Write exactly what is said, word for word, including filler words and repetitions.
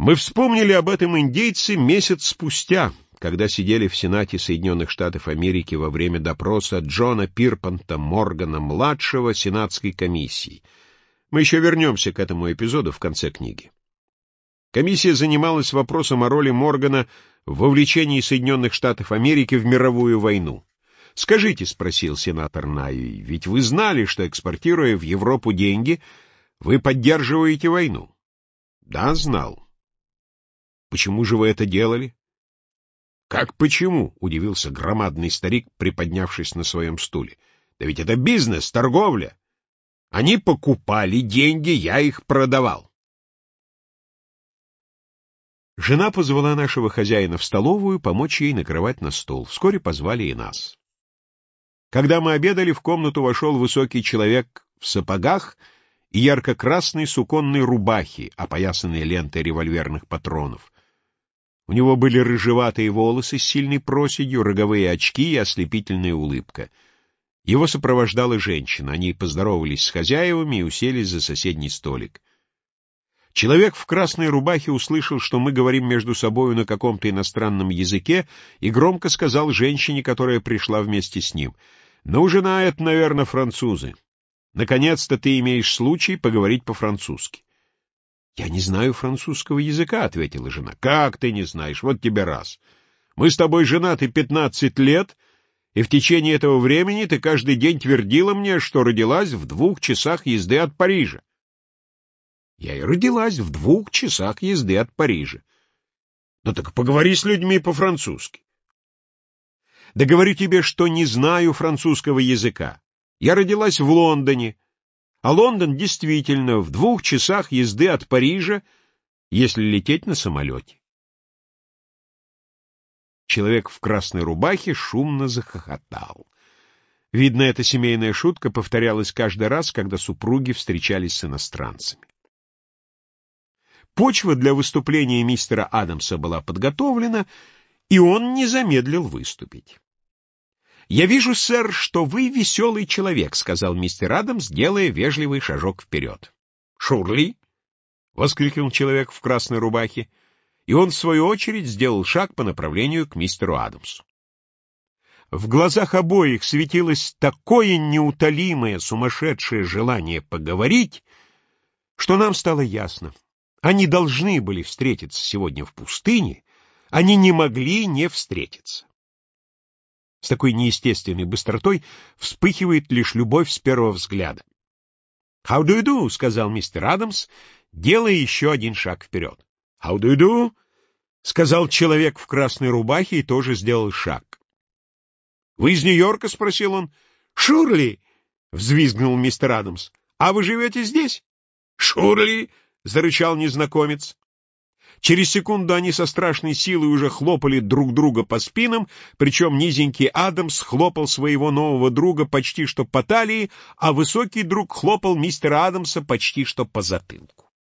Мы вспомнили об этом индейце месяц спустя, когда сидели в Сенате Соединенных Штатов Америки во время допроса Джона Пирпанта Моргана-младшего Сенатской комиссии. Мы еще вернемся к этому эпизоду в конце книги. Комиссия занималась вопросом о роли Моргана в вовлечении Соединенных Штатов Америки в мировую войну. «Скажите, — спросил сенатор Найи, — ведь вы знали, что, экспортируя в Европу деньги, вы поддерживаете войну?» «Да, знал». «Почему же вы это делали?» «Как почему?» — удивился громадный старик, приподнявшись на своем стуле. «Да ведь это бизнес, торговля. Они покупали деньги, я их продавал». Жена позвала нашего хозяина в столовую помочь ей накрывать на стол. Вскоре позвали и нас. Когда мы обедали, в комнату вошел высокий человек в сапогах и ярко-красной суконной рубахе, опоясанной лентой револьверных патронов. У него были рыжеватые волосы с сильной проседью, роговые очки и ослепительная улыбка. Его сопровождала женщина. Они поздоровались с хозяевами и уселись за соседний столик. Человек в красной рубахе услышал, что мы говорим между собою на каком-то иностранном языке, и громко сказал женщине, которая пришла вместе с ним: «Ну, жена, это, наверное, французы. Наконец-то ты имеешь случай поговорить по-французски». «Я не знаю французского языка», — ответила жена. «Как ты не знаешь? Вот тебе раз. Мы с тобой женаты пятнадцать лет, и в течение этого времени ты каждый день твердила мне, что родилась в двух часах езды от Парижа». «Я и родилась в двух часах езды от Парижа». «Ну так поговори с людьми по-французски». «Да говорю тебе, что не знаю французского языка. Я родилась в Лондоне, а Лондон действительно в двух часах езды от Парижа, если лететь на самолете». Человек в красной рубахе шумно захохотал. Видно, эта семейная шутка повторялась каждый раз, когда супруги встречались с иностранцами. Почва для выступления мистера Адамса была подготовлена, и он не замедлил выступить. «Я вижу, сэр, что вы веселый человек», — сказал мистер Адамс, делая вежливый шажок вперед. «Шурли!» — воскликнул человек в красной рубахе, и он, в свою очередь, сделал шаг по направлению к мистеру Адамсу. В глазах обоих светилось такое неутолимое, сумасшедшее желание поговорить, что нам стало ясно. Они должны были встретиться сегодня в пустыне, они не могли не встретиться. С такой неестественной быстротой вспыхивает лишь любовь с первого взгляда. «How do you do?» — сказал мистер Адамс, делая еще один шаг вперед. «How do you do?» — сказал человек в красной рубахе и тоже сделал шаг. «Вы из Нью-Йорка?» — спросил он. «Шурли!» — взвизгнул мистер Адамс. «А вы живете здесь?» «Шурли!» — зарычал незнакомец. Через секунду они со страшной силой уже хлопали друг друга по спинам, причем низенький Адамс хлопал своего нового друга почти что по талии, а высокий друг хлопал мистера Адамса почти что по затылку.